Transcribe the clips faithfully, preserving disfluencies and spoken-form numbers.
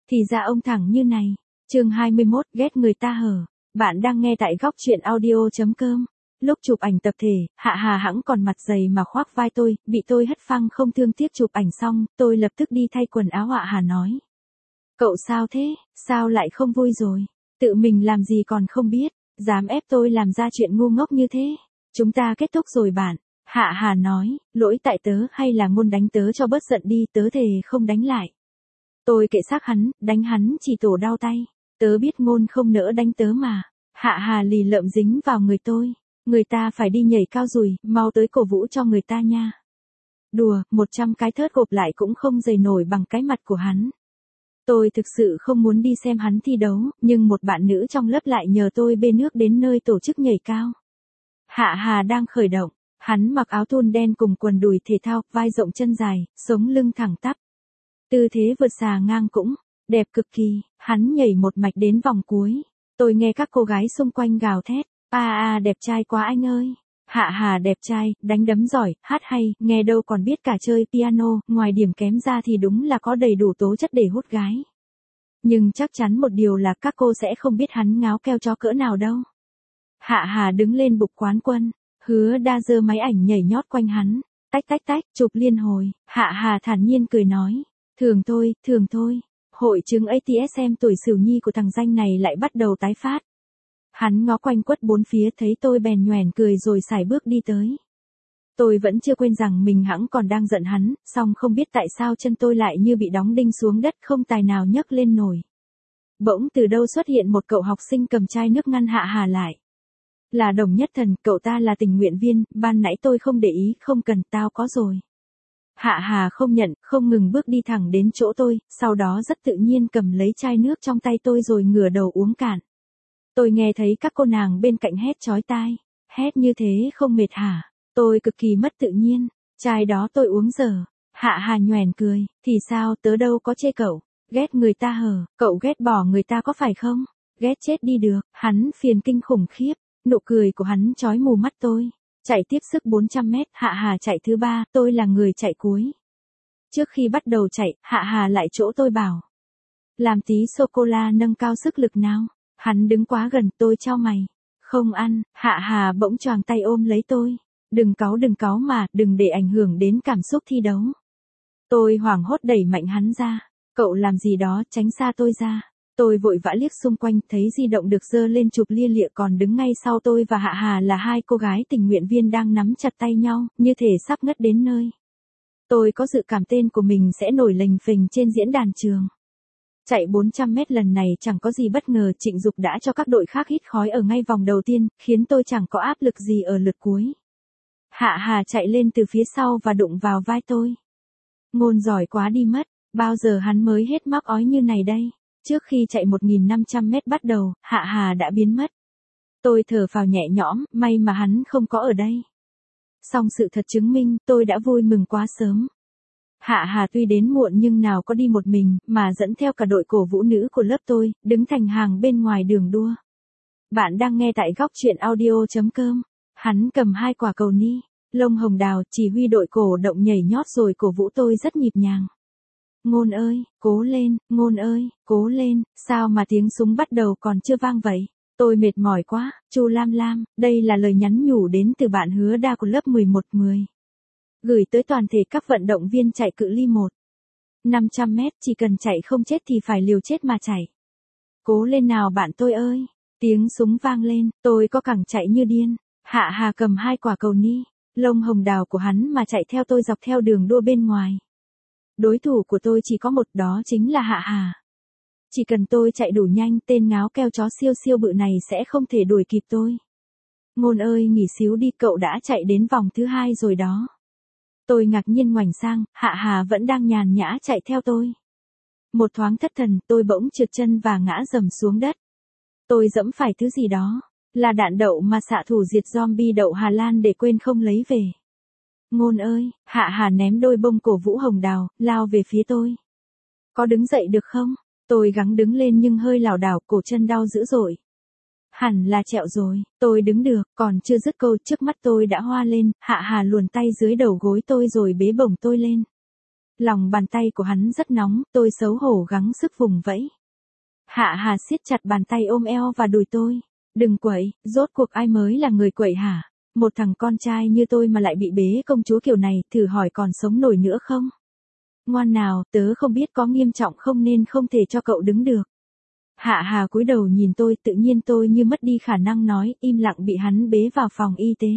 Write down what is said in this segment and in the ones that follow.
Thì ra ông thẳng như này. Chương hai mươi mốt, ghét người ta hở. Bạn đang nghe tại góc truyện audio chấm com. Lúc chụp ảnh tập thể, Hạ Hà hẵng còn mặt dày mà khoác vai tôi, bị tôi hất phăng không thương tiếc. Chụp ảnh xong, tôi lập tức đi thay quần áo. Hạ Hà nói: "Cậu sao thế, sao lại không vui rồi? Tự mình làm gì còn không biết, dám ép tôi làm ra chuyện ngu ngốc như thế. Chúng ta kết thúc rồi bạn." Hạ Hà nói: "Lỗi tại tớ hay là Ngôn đánh tớ cho bớt giận đi, tớ thề không đánh lại." Tôi kệ xác hắn, đánh hắn chỉ tổ đau tay. Tớ biết Ngôn không nỡ đánh tớ mà. Hạ Hà lì lợm dính vào người tôi. Người ta phải đi nhảy cao rùi, mau tới cổ vũ cho người ta nha. Đùa, một trăm cái thớt gộp lại cũng không dày nổi bằng cái mặt của hắn. Tôi thực sự không muốn đi xem hắn thi đấu, nhưng một bạn nữ trong lớp lại nhờ tôi bê nước đến nơi tổ chức nhảy cao. Hạ Hà đang khởi động, hắn mặc áo thun đen cùng quần đùi thể thao, vai rộng chân dài, sống lưng thẳng tắp. Tư thế vượt xà ngang cũng đẹp cực kỳ, hắn nhảy một mạch đến vòng cuối. Tôi nghe các cô gái xung quanh gào thét: "A a đẹp trai quá anh ơi." Hạ Hà đẹp trai, đánh đấm giỏi, hát hay, nghe đâu còn biết cả chơi piano, ngoài điểm kém ra thì đúng là có đầy đủ tố chất để hút gái. Nhưng chắc chắn một điều là các cô sẽ không biết hắn ngáo keo chó cỡ nào đâu. Hạ Hà đứng lên bục quán quân, Hứa Đa giơ máy ảnh nhảy nhót quanh hắn, tách tách tách, chụp liên hồi. Hạ Hà thản nhiên cười nói: "Thường thôi, thường thôi." Hội chứng a tê ét em tuổi Sửu Nhi của thằng danh này lại bắt đầu tái phát. Hắn ngó quanh quất bốn phía thấy tôi bèn nhoẻn cười rồi sải bước đi tới. Tôi vẫn chưa quên rằng mình hẵng còn đang giận hắn, song không biết tại sao chân tôi lại như bị đóng đinh xuống đất không tài nào nhấc lên nổi. Bỗng từ đâu xuất hiện một cậu học sinh cầm chai nước ngăn Hạ Hà lại. Là Đồng Nhất Thần, cậu ta là tình nguyện viên, ban nãy tôi không để ý, không cần, tao có rồi. Hạ Hà không nhận, không ngừng bước đi thẳng đến chỗ tôi, sau đó rất tự nhiên cầm lấy chai nước trong tay tôi rồi ngửa đầu uống cạn. Tôi nghe thấy các cô nàng bên cạnh hét chói tai: "Hét như thế không mệt hả?" Tôi cực kỳ mất tự nhiên, chai đó tôi uống dở. Hạ Hà nhoẻn cười: "Thì sao, tớ đâu có chê cậu, ghét người ta hở, cậu ghét bỏ người ta có phải không? Ghét chết đi được." Hắn phiền kinh khủng khiếp, nụ cười của hắn chói mù mắt tôi. Chạy tiếp sức bốn trăm mét, Hạ Hà chạy thứ ba, tôi là người chạy cuối. Trước khi bắt đầu chạy, Hạ Hà lại chỗ tôi bảo: "Làm tí sô-cô-la nâng cao sức lực nào." Hắn đứng quá gần, tôi chau mày: "Không ăn." Hạ Hà bỗng choàng tay ôm lấy tôi: "Đừng cáu đừng cáu mà, đừng để ảnh hưởng đến cảm xúc thi đấu." Tôi hoảng hốt đẩy mạnh hắn ra: "Cậu làm gì đó, tránh xa tôi ra." Tôi vội vã liếc xung quanh, thấy di động được giơ lên chụp lia lịa, còn đứng ngay sau tôi và Hạ Hà là hai cô gái tình nguyện viên đang nắm chặt tay nhau, như thể sắp ngất đến nơi. Tôi có dự cảm tên của mình sẽ nổi lềnh phềnh trên diễn đàn trường. Chạy bốn trăm mét lần này chẳng có gì bất ngờ, Trịnh Dục đã cho các đội khác hít khói ở ngay vòng đầu tiên, khiến tôi chẳng có áp lực gì ở lượt cuối. Hạ Hà chạy lên từ phía sau và đụng vào vai tôi. "Ngôn giỏi quá đi mất, bao giờ hắn mới hết mắc ói như này đây?" Trước khi chạy một nghìn năm trăm mét bắt đầu, Hạ Hà đã biến mất. Tôi thở phào nhẹ nhõm, may mà hắn không có ở đây. Song sự thật chứng minh, tôi đã vui mừng quá sớm. Hạ Hà tuy đến muộn nhưng nào có đi một mình, mà dẫn theo cả đội cổ vũ nữ của lớp tôi, đứng thành hàng bên ngoài đường đua. Bạn đang nghe tại góc truyện audio chấm com. Hắn cầm hai quả cầu ni lông hồng đào, chỉ huy đội cổ động nhảy nhót rồi cổ vũ tôi rất nhịp nhàng. "Ngôn ơi, cố lên, Ngôn ơi, cố lên." Sao mà tiếng súng bắt đầu còn chưa vang vậy? Tôi mệt mỏi quá. Chu Lam Lam, đây là lời nhắn nhủ đến từ bạn Hứa Đa của lớp mười một mười. Gửi tới toàn thể các vận động viên chạy cự ly một năm trăm mét, chỉ cần chạy không chết thì phải liều chết mà chạy. Cố lên nào bạn tôi ơi. Tiếng súng vang lên, tôi có cẳng chạy như điên. Hạ Hà cầm hai quả cầu ni lông hồng đào của hắn mà chạy theo tôi dọc theo đường đua bên ngoài. Đối thủ của tôi chỉ có một, đó chính là Hạ Hà. Chỉ cần tôi chạy đủ nhanh, tên ngáo keo chó siêu siêu bự này sẽ không thể đuổi kịp tôi. "Ngôn ơi nghỉ xíu đi, cậu đã chạy đến vòng thứ hai rồi đó." Tôi ngạc nhiên ngoảnh sang, Hạ Hà vẫn đang nhàn nhã chạy theo tôi. Một thoáng thất thần, tôi bỗng trượt chân và ngã rầm xuống đất. Tôi giẫm phải thứ gì đó, là đạn đậu mà xạ thủ diệt zombie đậu Hà Lan để quên không lấy về. "Ngôn ơi." Hạ Hà ném đôi bông cổ vũ hồng đào, lao về phía tôi. "Có đứng dậy được không?" Tôi gắng đứng lên nhưng hơi lảo đảo, cổ chân đau dữ dội. "Hẳn là trẹo rồi." Tôi đứng được, còn chưa dứt câu, trước mắt tôi đã hoa lên, Hạ Hà luồn tay dưới đầu gối tôi rồi bế bổng tôi lên. Lòng bàn tay của hắn rất nóng, tôi xấu hổ gắng sức vùng vẫy. Hạ Hà siết chặt bàn tay ôm eo và đùi tôi. Đừng quậy, rốt cuộc ai mới là người quậy hả? Một thằng con trai như tôi mà lại bị bế công chúa kiểu này, thử hỏi còn sống nổi nữa không? Ngoan nào, tớ không biết có nghiêm trọng không nên không thể cho cậu đứng được. Hạ Hà cúi đầu nhìn tôi, tự nhiên tôi như mất đi khả năng nói, im lặng bị hắn bế vào phòng y tế.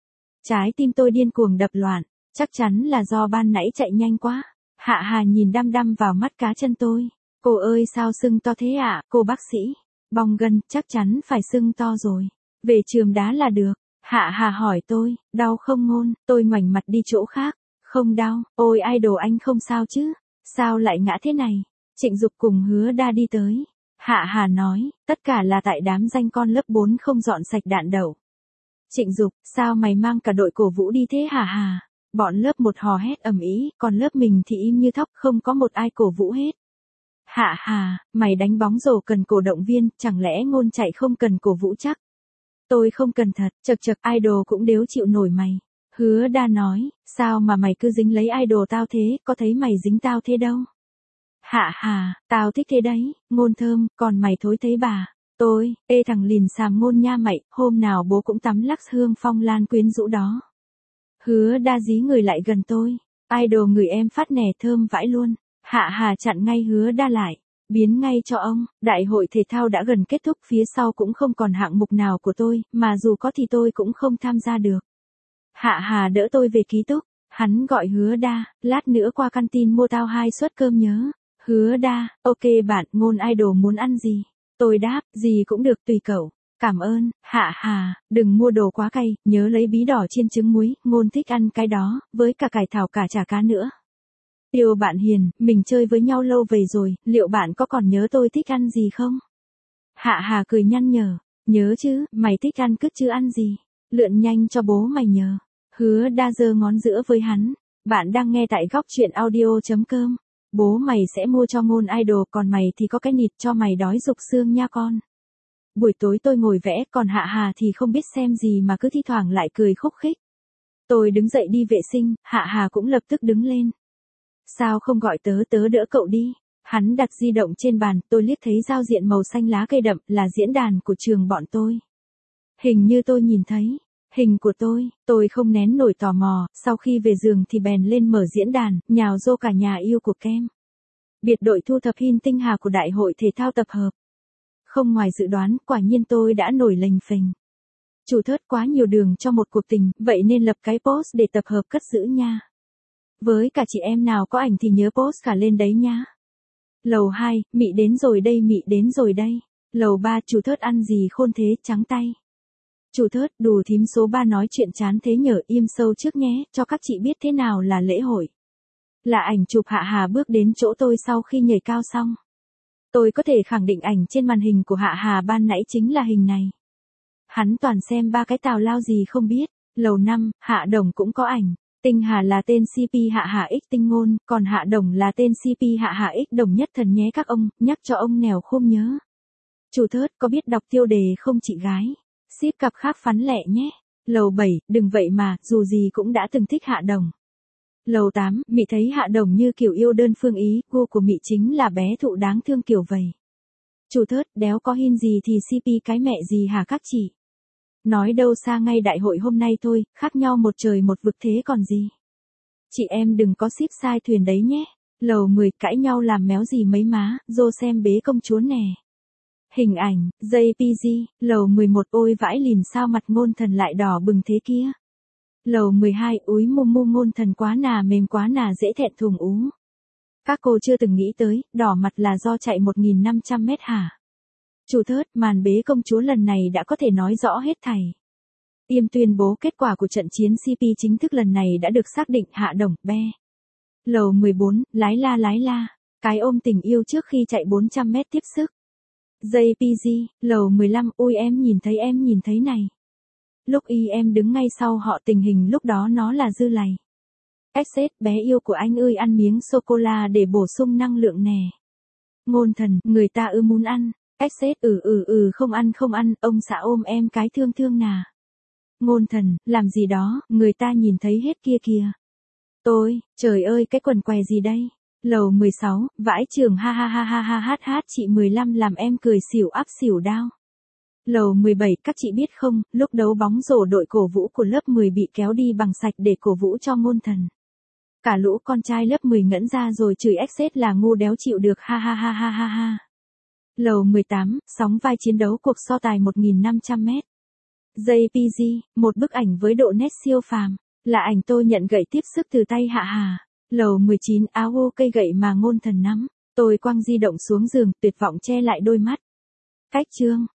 Trái tim tôi điên cuồng đập loạn, chắc chắn là do ban nãy chạy nhanh quá. Hạ Hà nhìn đăm đăm vào mắt cá chân tôi. Cô ơi sao sưng to thế ạ, à, cô bác sĩ? Bong gân, chắc chắn phải sưng to rồi. Về trường đá là được. Hạ Hà hỏi tôi, đau không Ngôn? Tôi ngoảnh mặt đi chỗ khác. Không đau, ôi idol anh không sao chứ? Sao lại ngã thế này? Trịnh Dục cùng Hứa Đa đi tới. Hạ Hà nói, tất cả là tại đám danh con lớp bốn không dọn sạch đạn đậu. Trịnh Dục, sao mày mang cả đội cổ vũ đi thế hả Hà? Bọn lớp một hò hét ầm ĩ, còn lớp mình thì im như thóc, không có một ai cổ vũ hết. Hạ Hà, mày đánh bóng rổ cần cổ động viên, chẳng lẽ Ngôn chạy không cần cổ vũ chắc? Tôi không cần thật, chật chật idol cũng đếu chịu nổi mày. Hứa Đa nói, sao mà mày cứ dính lấy idol tao thế, có thấy mày dính tao thế đâu. Hạ Hà, tao thích thế đấy, Ngôn thơm, còn mày thối thấy bà. Tôi, ê thằng lìn xàm Ngôn nha mày, hôm nào bố cũng tắm lắc hương phong lan quyến rũ đó. Hứa Đa dí người lại gần tôi, idol người em phát nè thơm vãi luôn. Hạ Hà chặn ngay Hứa Đa lại, biến ngay cho ông, đại hội thể thao đã gần kết thúc, phía sau cũng không còn hạng mục nào của tôi, mà dù có thì tôi cũng không tham gia được. Hạ Hà đỡ tôi về ký túc, hắn gọi Hứa Đa, lát nữa qua canteen mua tao hai suất cơm nhớ. Hứa Đa, ok bạn, Ngôn idol muốn ăn gì? Tôi đáp, gì cũng được tùy cậu. Cảm ơn, Hạ Hà, đừng mua đồ quá cay, nhớ lấy bí đỏ chiên trứng muối, Ngôn thích ăn cái đó, với cả cải thảo cả chả cá nữa. Yêu bạn hiền, mình chơi với nhau lâu về rồi, liệu bạn có còn nhớ tôi thích ăn gì không? Hạ Hà cười nhăn nhở, nhớ chứ, mày thích ăn cứt chứ ăn gì? Lượn nhanh cho bố mày nhờ. Hứa Đa giơ ngón giữa với hắn, bạn đang nghe tại góc truyện audio.com. Bố mày sẽ mua cho Ngôn idol, còn mày thì có cái nịt cho mày đói rục xương nha con. Buổi tối tôi ngồi vẽ, còn Hạ Hà thì không biết xem gì mà cứ thi thoảng lại cười khúc khích. Tôi đứng dậy đi vệ sinh, Hạ Hà cũng lập tức đứng lên. Sao không gọi tớ tớ đỡ cậu đi? Hắn đặt di động trên bàn, tôi liếc thấy giao diện màu xanh lá cây đậm, là diễn đàn của trường bọn tôi. Hình như tôi nhìn thấy hình của tôi, tôi không nén nổi tò mò, sau khi về giường thì bèn lên mở diễn đàn, nhào vô cả nhà yêu của Kem. Biệt đội thu thập hin tinh hà của đại hội thể thao tập hợp. Không ngoài dự đoán, quả nhiên tôi đã nổi lềnh phềnh. Chủ thớt quá nhiều đường cho một cuộc tình, vậy nên lập cái post để tập hợp cất giữ nha. Với cả chị em nào có ảnh thì nhớ post cả lên đấy nha. Lầu hai, Mị đến rồi đây, Mị đến rồi đây. Lầu ba, chủ thớt ăn gì khôn thế, trắng tay. Chủ thớt, đù thím số ba nói chuyện chán thế nhở, im sâu trước nhé, cho các chị biết thế nào là lễ hội. Là ảnh chụp Hạ Hà bước đến chỗ tôi sau khi nhảy cao xong. Tôi có thể khẳng định ảnh trên màn hình của Hạ Hà ban nãy chính là hình này. Hắn toàn xem ba cái tào lao gì không biết. Lầu năm, Hạ Đồng cũng có ảnh. Tinh Hà là tên xê pê Hạ Hà X Tinh Ngôn, còn Hạ Đồng là tên xê pê Hạ Hà X Đồng Nhất Thần nhé các ông, nhắc cho ông nèo khôn nhớ. Chủ thớt có biết đọc tiêu đề không chị gái? Ship cặp khác phắn lẹ nhé. Lầu bảy, đừng vậy mà, dù gì cũng đã từng thích Hạ Đồng. Lầu tám, Mị thấy Hạ Đồng như kiểu yêu đơn phương ý, gu của Mị chính là bé thụ đáng thương kiểu vầy. Chủ thớt, đéo có hin gì thì xê pê cái mẹ gì hả các chị? Nói đâu xa ngay đại hội hôm nay thôi, khác nhau một trời một vực thế còn gì. Chị em đừng có ship sai thuyền đấy nhé. Lầu mười, cãi nhau làm méo gì mấy má, dô xem bế công chúa nè. Hình ảnh, jê pê giê, lầu mười một, ôi vãi lìn sao mặt Ngôn Thần lại đỏ bừng thế kia. Lầu mười hai, úi mu mu Ngôn Thần quá nà mềm quá nà dễ thẹn thùng ú. Các cô chưa từng nghĩ tới, đỏ mặt là do chạy một nghìn năm trăm mét hả? Chủ thớt, màn bế công chúa lần này đã có thể nói rõ hết thảy. Tiêm tuyên bố kết quả của trận chiến xê pê chính thức lần này đã được xác định, Hạ Đồng, be. Lầu mười bốn, lái la lái la, cái ôm tình yêu trước khi chạy bốn trăm mét tiếp sức. jê pê giê, lầu mười lăm, ôi em nhìn thấy em nhìn thấy này. Lúc y em đứng ngay sau họ, tình hình lúc đó nó là dư lầy. ét ét, bé yêu của anh ơi ăn miếng sô-cô-la để bổ sung năng lượng nè. Ngôn Thần, người ta ư muốn ăn. ét ét, ừ ừ ừ không ăn không ăn, ông xã ôm em cái thương thương nà. Ngôn Thần, làm gì đó, người ta nhìn thấy hết kia kìa. Ôi, trời ơi cái quần què gì đây? Lầu mười sáu, vãi trường ha ha ha ha ha hát hát chị mười lăm làm em cười xỉu ắp xỉu đao. Lầu mười bảy, các chị biết không, lúc đấu bóng rổ đội cổ vũ của lớp mười bị kéo đi bằng sạch để cổ vũ cho Ngôn Thần. Cả lũ con trai lớp mười ngẩn ra rồi chửi Exit là ngu đéo chịu được ha ha ha ha ha ha. Lầu mười tám, sóng vai chiến đấu cuộc so tài một nghìn năm trăm mét. jê pê giê, một bức ảnh với độ nét siêu phàm, là ảnh tôi nhận gậy tiếp sức từ tay Hạ Hà. Lầu mười chín, áo ô cây gậy mà Ngôn Thần nắm, tôi quăng di động xuống giường, tuyệt vọng che lại đôi mắt. Cách chương